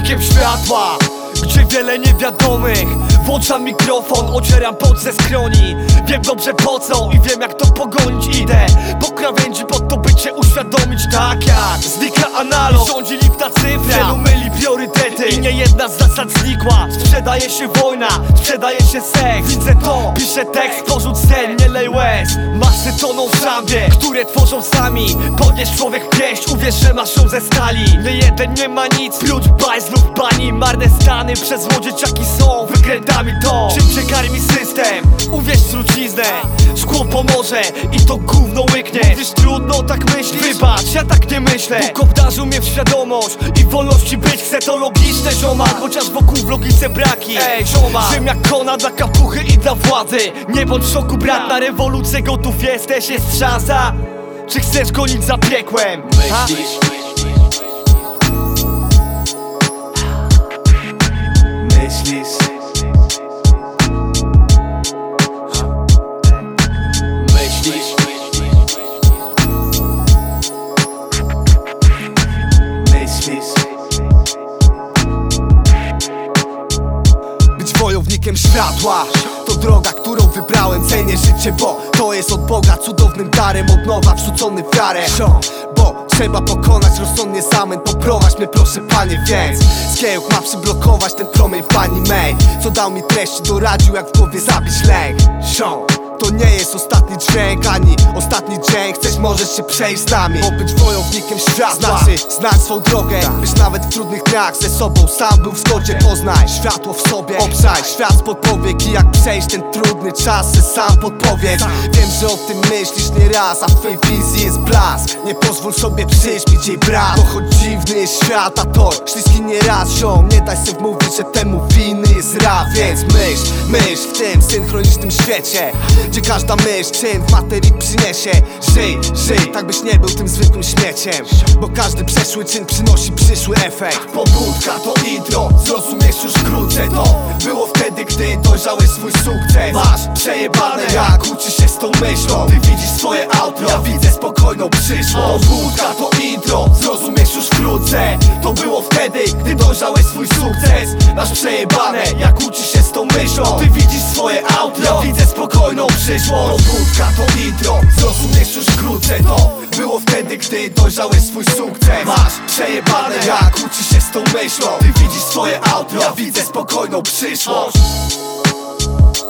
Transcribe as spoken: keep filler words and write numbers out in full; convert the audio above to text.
wojownikiem światła, gdzie wiele niewiadomych. Włączam mikrofon, ocieram pot ze skroni. Wiem dobrze po co i wiem jak to pogonić. Idę po krawędzi pod to by cię uświadomić. Tak jak znika analog, rządzi lipna cyfra, wielu myli priorytety i nie jedna z zasad znikła. Sprzedaje się wojna, sprzedaje się seks. Widzę to, piszę tekst, porzuć sen, nie lej łez. Masy toną w szambie, które tworzą sami. Podnieś człowiek pieść, uwierz, że masz ją ze stali. Nie jeden nie ma nic, prócz bajzlów, bani. Marne stany przez dzieciaki są wykrętami to, czym cię karmi system. Uwierz w truciznę, szkło pomoże i to gówno łyknie. Mówisz trudno, tak myślisz? Wybacz, ja tak nie myślę. Bóg obdarzył mnie w świadomość i wolności być chcę, to logiczne, zioma. Chociaż wokół w logice braki. Ej, zioma, wiem jak kona dla kapuchy i dla władzy. Nie bądź w szoku, brat, na rewolucję gotów jesteś, jest szansa. Czy chcesz gonić za piekłem? Myślisz? Myślisz? Myślisz? Myślisz? Być wojownikiem światła to droga, którą wybrałem. Cenię życie, bo to jest od Boga cudownym darem. Od nowa wrzucony w wiarę, bo trzeba pokonać rozsądnie zamęt. Poprowadź mnie proszę Panie, więc Skiełk ma przyblokować ten promień w Pani May, co dał mi treści, doradził jak w głowie zabić lęk. To nie jest ostatni dźwięk, ani ostatni dzień. Chcesz, możesz się przejść z nami, bo być wojownikiem światła znaczy znać swą drogę. Byś nawet w trudnych dniach ze sobą sam był w zgodzie. Poznaj światło w sobie, obszaj świat spod powiek i jak przejść ten trudny czas, se sam podpowiedz. Wiem, że o tym myślisz nieraz, a w twej wizji jest blask. Nie pozwól sobie przyśpić jej brak, bo choć dziwny jest świat, a tor śliski nieraz, ziom. Nie daj się wmówić, że temu winny jest rap. Więc myśl, myśl w tym synchronicznym świecie, gdzie każda myśl czyn w materii przyniesie. Żyj, żyj, tak byś nie był tym zwykłym śmieciem, bo każdy przeszły czyn przynosi przyszły efekt. Pobudka to intro, zrozumiesz już wkrótce. To było wtedy, gdy dojrzałeś swój sukces. Masz przejebane, jak uczysz się z tą myślą. Ty widzisz swoje outro, ja widzę spokojną przyszłość. Pobudka to intro, zrozumiesz już wkrótce. To było wtedy, gdy dojrzałeś swój sukces. Masz przejebane, jak uczysz się z tą myślą. Ty widzisz swoje outro, ja widzę spokojną przyszłość. Pobudka to intro, zrozumiesz już wkrótce. To było wtedy, gdy dojrzałeś swój sukces. Masz przejebane, jak uczysz się z tą myślą. Ty widzisz swoje outro, ja widzę spokojną przyszłość.